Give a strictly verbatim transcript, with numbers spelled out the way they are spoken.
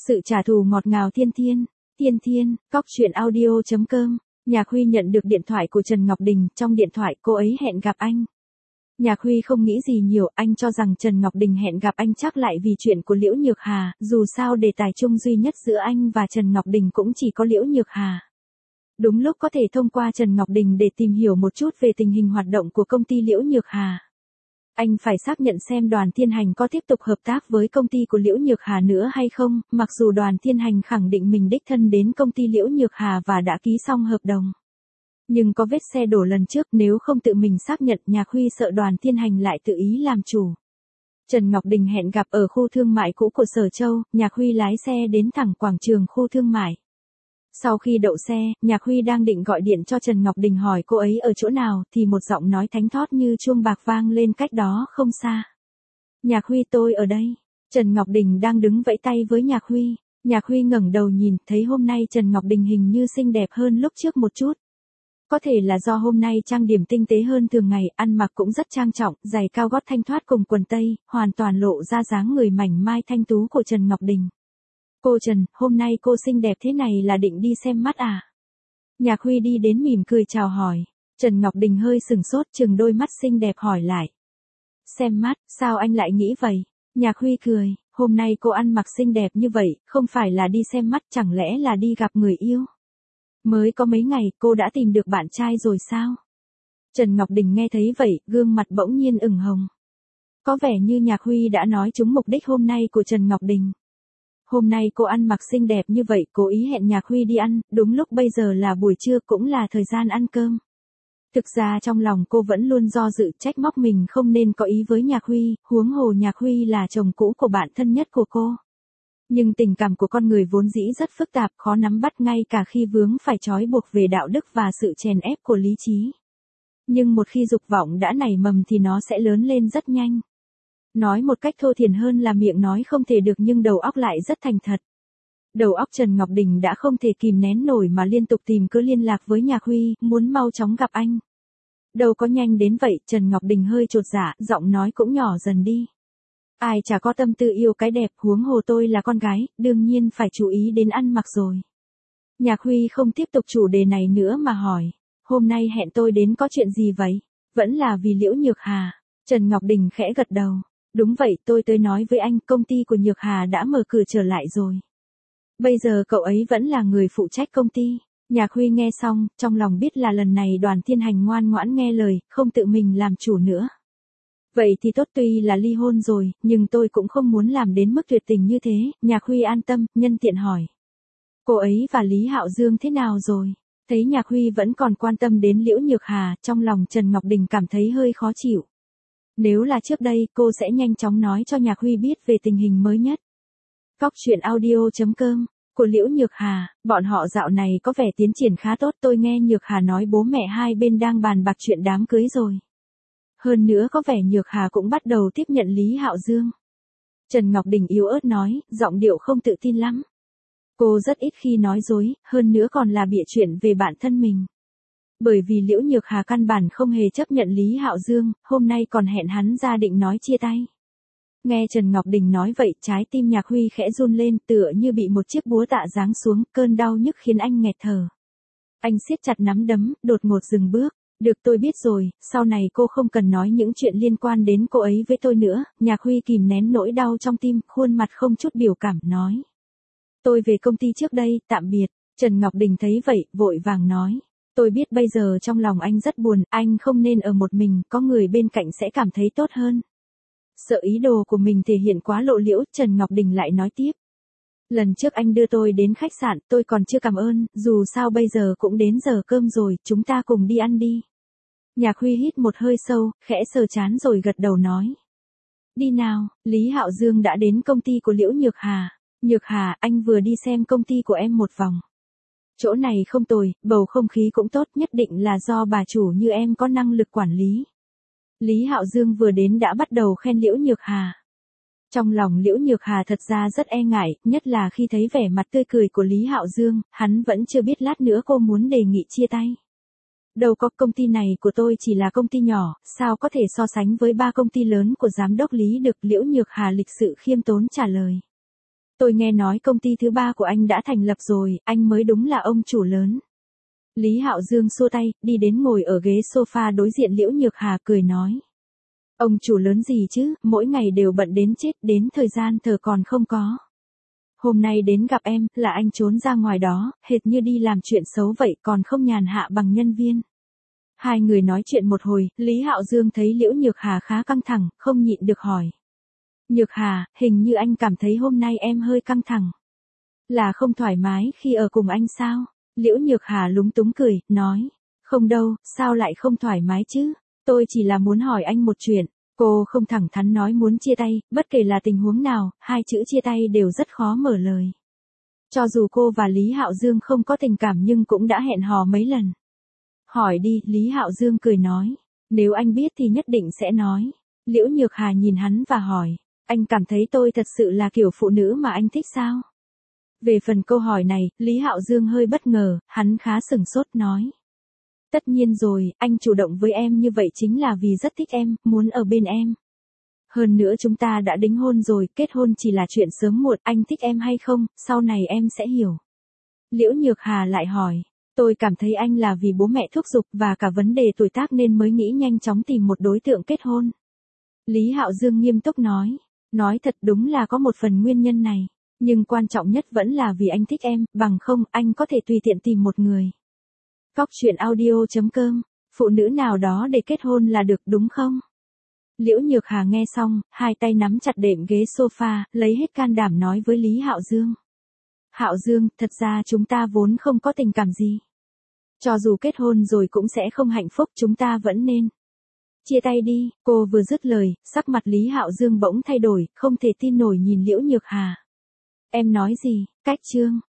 Sự trả thù ngọt ngào thiên thiên, thiên thiên, cóc truyện audio chấm com. Nhạc Huy nhận được điện thoại của Trần Ngọc Đình, trong điện thoại cô ấy hẹn gặp anh. Nhạc Huy không nghĩ gì nhiều, anh cho rằng Trần Ngọc Đình hẹn gặp anh chắc lại vì chuyện của Liễu Nhược Hà, dù sao đề tài chung duy nhất giữa anh và Trần Ngọc Đình cũng chỉ có Liễu Nhược Hà. Đúng lúc có thể thông qua Trần Ngọc Đình để tìm hiểu một chút về tình hình hoạt động của công ty Liễu Nhược Hà. Anh phải xác nhận xem Đoàn Thiên Hành có tiếp tục hợp tác với công ty của Liễu Nhược Hà nữa hay không, mặc dù Đoàn Thiên Hành khẳng định mình đích thân đến công ty Liễu Nhược Hà và đã ký xong hợp đồng. Nhưng có vết xe đổ lần trước, nếu không tự mình xác nhận, Nhạc Huy sợ Đoàn Thiên Hành lại tự ý làm chủ. Trần Ngọc Đình hẹn gặp ở khu thương mại cũ của Sở Châu, Nhạc Huy lái xe đến thẳng quảng trường khu thương mại. Sau khi đậu xe, Nhạc Huy đang định gọi điện cho Trần Ngọc Đình hỏi cô ấy ở chỗ nào, thì một giọng nói thánh thót như chuông bạc vang lên cách đó không xa. Nhạc Huy, tôi ở đây. Trần Ngọc Đình đang đứng vẫy tay với Nhạc Huy. Nhạc Huy ngẩng đầu nhìn, thấy hôm nay Trần Ngọc Đình hình như xinh đẹp hơn lúc trước một chút. Có thể là do hôm nay trang điểm tinh tế hơn thường ngày, ăn mặc cũng rất trang trọng, giày cao gót thanh thoát cùng quần tây, hoàn toàn lộ ra dáng người mảnh mai thanh tú của Trần Ngọc Đình. Cô Trần, hôm nay cô xinh đẹp thế này là định đi xem mắt à? Nhạc Huy đi đến mỉm cười chào hỏi. Trần Ngọc Đình hơi sừng sốt, chừng đôi mắt xinh đẹp hỏi lại. Xem mắt, sao anh lại nghĩ vậy? Nhạc Huy cười, hôm nay cô ăn mặc xinh đẹp như vậy, không phải là đi xem mắt, chẳng lẽ là đi gặp người yêu? Mới có mấy ngày, cô đã tìm được bạn trai rồi sao? Trần Ngọc Đình nghe thấy vậy, gương mặt bỗng nhiên ửng hồng. Có vẻ như Nhạc Huy đã nói trúng mục đích hôm nay của Trần Ngọc Đình. Hôm nay cô ăn mặc xinh đẹp như vậy, cố ý hẹn Nhạc Huy đi ăn, đúng lúc bây giờ là buổi trưa cũng là thời gian ăn cơm. Thực ra trong lòng cô vẫn luôn do dự, trách móc mình không nên có ý với Nhạc Huy, huống hồ Nhạc Huy là chồng cũ của bạn thân nhất của cô. Nhưng tình cảm của con người vốn dĩ rất phức tạp, khó nắm bắt ngay cả khi vướng phải trói buộc về đạo đức và sự chèn ép của lý trí. Nhưng một khi dục vọng đã nảy mầm thì nó sẽ lớn lên rất nhanh. Nói một cách thô thiển hơn là miệng nói không thể được nhưng đầu óc lại rất thành thật. Đầu óc Trần Ngọc Đình đã không thể kìm nén nổi mà liên tục tìm cứ liên lạc với Nhạc Huy, muốn mau chóng gặp anh. Đâu có nhanh đến vậy, Trần Ngọc Đình hơi chột dạ, giọng nói cũng nhỏ dần đi. Ai chả có tâm tư yêu cái đẹp, huống hồ tôi là con gái, đương nhiên phải chú ý đến ăn mặc rồi. Nhạc Huy không tiếp tục chủ đề này nữa mà hỏi, hôm nay hẹn tôi đến có chuyện gì vậy? Vẫn là vì Liễu Nhược Hà. Trần Ngọc Đình khẽ gật đầu. Đúng vậy, tôi tới nói với anh, công ty của Nhược Hà đã mở cửa trở lại rồi. Bây giờ cậu ấy vẫn là người phụ trách công ty. Nhạc Huy nghe xong, trong lòng biết là lần này Đoàn Thiên Hành ngoan ngoãn nghe lời, không tự mình làm chủ nữa. Vậy thì tốt, tuy là ly hôn rồi, nhưng tôi cũng không muốn làm đến mức tuyệt tình như thế. Nhạc Huy an tâm, nhân tiện hỏi. Cô ấy và Lý Hạo Dương thế nào rồi? Thấy Nhạc Huy vẫn còn quan tâm đến Liễu Nhược Hà, trong lòng Trần Ngọc Đình cảm thấy hơi khó chịu. Nếu là trước đây, cô sẽ nhanh chóng nói cho Nhạc Huy biết về tình hình mới nhất. Cóc truyện audio chấm com. Của Liễu Nhược Hà, bọn họ dạo này có vẻ tiến triển khá tốt, tôi nghe Nhược Hà nói bố mẹ hai bên đang bàn bạc chuyện đám cưới rồi. Hơn nữa có vẻ Nhược Hà cũng bắt đầu tiếp nhận Lý Hạo Dương. Trần Ngọc Đình yếu ớt nói, giọng điệu không tự tin lắm. Cô rất ít khi nói dối, hơn nữa còn là bịa chuyện về bản thân mình. Bởi vì Liễu Nhược Hà căn bản không hề chấp nhận Lý Hạo Dương, hôm nay còn hẹn hắn ra định nói chia tay. Nghe Trần Ngọc Đình nói vậy, trái tim Nhạc Huy khẽ run lên, tựa như bị một chiếc búa tạ giáng xuống, cơn đau nhức khiến anh nghẹt thở. Anh siết chặt nắm đấm, đột ngột dừng bước. Được, tôi biết rồi, sau này cô không cần nói những chuyện liên quan đến cô ấy với tôi nữa. Nhạc Huy kìm nén nỗi đau trong tim, khuôn mặt không chút biểu cảm nói. Tôi về công ty trước đây, tạm biệt. Trần Ngọc Đình thấy vậy, vội vàng nói. Tôi biết bây giờ trong lòng anh rất buồn, anh không nên ở một mình, có người bên cạnh sẽ cảm thấy tốt hơn. Sợ ý đồ của mình thể hiện quá lộ liễu, Trần Ngọc Đình lại nói tiếp. Lần trước anh đưa tôi đến khách sạn, tôi còn chưa cảm ơn, dù sao bây giờ cũng đến giờ cơm rồi, chúng ta cùng đi ăn đi. Nhạc Huy hít một hơi sâu, khẽ sờ trán rồi gật đầu nói. Đi nào, Lý Hạo Dương đã đến công ty của Liễu Nhược Hà. Nhược Hà, anh vừa đi xem công ty của em một vòng. Chỗ này không tồi, bầu không khí cũng tốt, nhất định là do bà chủ như em có năng lực quản lý. Lý Hạo Dương vừa đến đã bắt đầu khen Liễu Nhược Hà. Trong lòng Liễu Nhược Hà thật ra rất e ngại, nhất là khi thấy vẻ mặt tươi cười của Lý Hạo Dương, hắn vẫn chưa biết lát nữa cô muốn đề nghị chia tay. Đâu có, công ty này của tôi chỉ là công ty nhỏ, sao có thể so sánh với ba công ty lớn của giám đốc Lý được, Liễu Nhược Hà lịch sự khiêm tốn trả lời. Tôi nghe nói công ty thứ ba của anh đã thành lập rồi, anh mới đúng là ông chủ lớn. Lý Hạo Dương xua tay, đi đến ngồi ở ghế sofa đối diện Liễu Nhược Hà cười nói. Ông chủ lớn gì chứ, mỗi ngày đều bận đến chết, đến thời gian thở còn không có. Hôm nay đến gặp em, là anh trốn ra ngoài đó, hệt như đi làm chuyện xấu vậy còn không nhàn hạ bằng nhân viên. Hai người nói chuyện một hồi, Lý Hạo Dương thấy Liễu Nhược Hà khá căng thẳng, không nhịn được hỏi. Nhược Hà, hình như anh cảm thấy hôm nay em hơi căng thẳng. Là không thoải mái khi ở cùng anh sao? Liễu Nhược Hà lúng túng cười, nói. Không đâu, sao lại không thoải mái chứ? Tôi chỉ là muốn hỏi anh một chuyện. Cô không thẳng thắn nói muốn chia tay, bất kể là tình huống nào, hai chữ chia tay đều rất khó mở lời. Cho dù cô và Lý Hạo Dương không có tình cảm nhưng cũng đã hẹn hò mấy lần. Hỏi đi, Lý Hạo Dương cười nói. Nếu anh biết thì nhất định sẽ nói. Liễu Nhược Hà nhìn hắn và hỏi. Anh cảm thấy tôi thật sự là kiểu phụ nữ mà anh thích sao? Về phần câu hỏi này, Lý Hạo Dương hơi bất ngờ, hắn khá sửng sốt nói. Tất nhiên rồi, anh chủ động với em như vậy chính là vì rất thích em, muốn ở bên em. Hơn nữa chúng ta đã đính hôn rồi, kết hôn chỉ là chuyện sớm muộn, anh thích em hay không, sau này em sẽ hiểu. Liễu Nhược Hà lại hỏi, tôi cảm thấy anh là vì bố mẹ thúc giục và cả vấn đề tuổi tác nên mới nghĩ nhanh chóng tìm một đối tượng kết hôn. Lý Hạo Dương nghiêm túc nói, nói thật đúng là có một phần nguyên nhân này, nhưng quan trọng nhất vẫn là vì anh thích em, bằng không anh có thể tùy tiện tìm một người. Cóc truyện audio chấm com, phụ nữ nào đó để kết hôn là được đúng không? Liễu Nhược Hà nghe xong, hai tay nắm chặt đệm ghế sofa, lấy hết can đảm nói với Lý Hạo Dương. Hạo Dương, thật ra chúng ta vốn không có tình cảm gì. Cho dù kết hôn rồi cũng sẽ không hạnh phúc, chúng ta vẫn nên chia tay đi. Cô vừa dứt lời, sắc mặt Lý Hạo Dương bỗng thay đổi, không thể tin nổi nhìn Liễu Nhược Hà. Em nói gì? Cách chương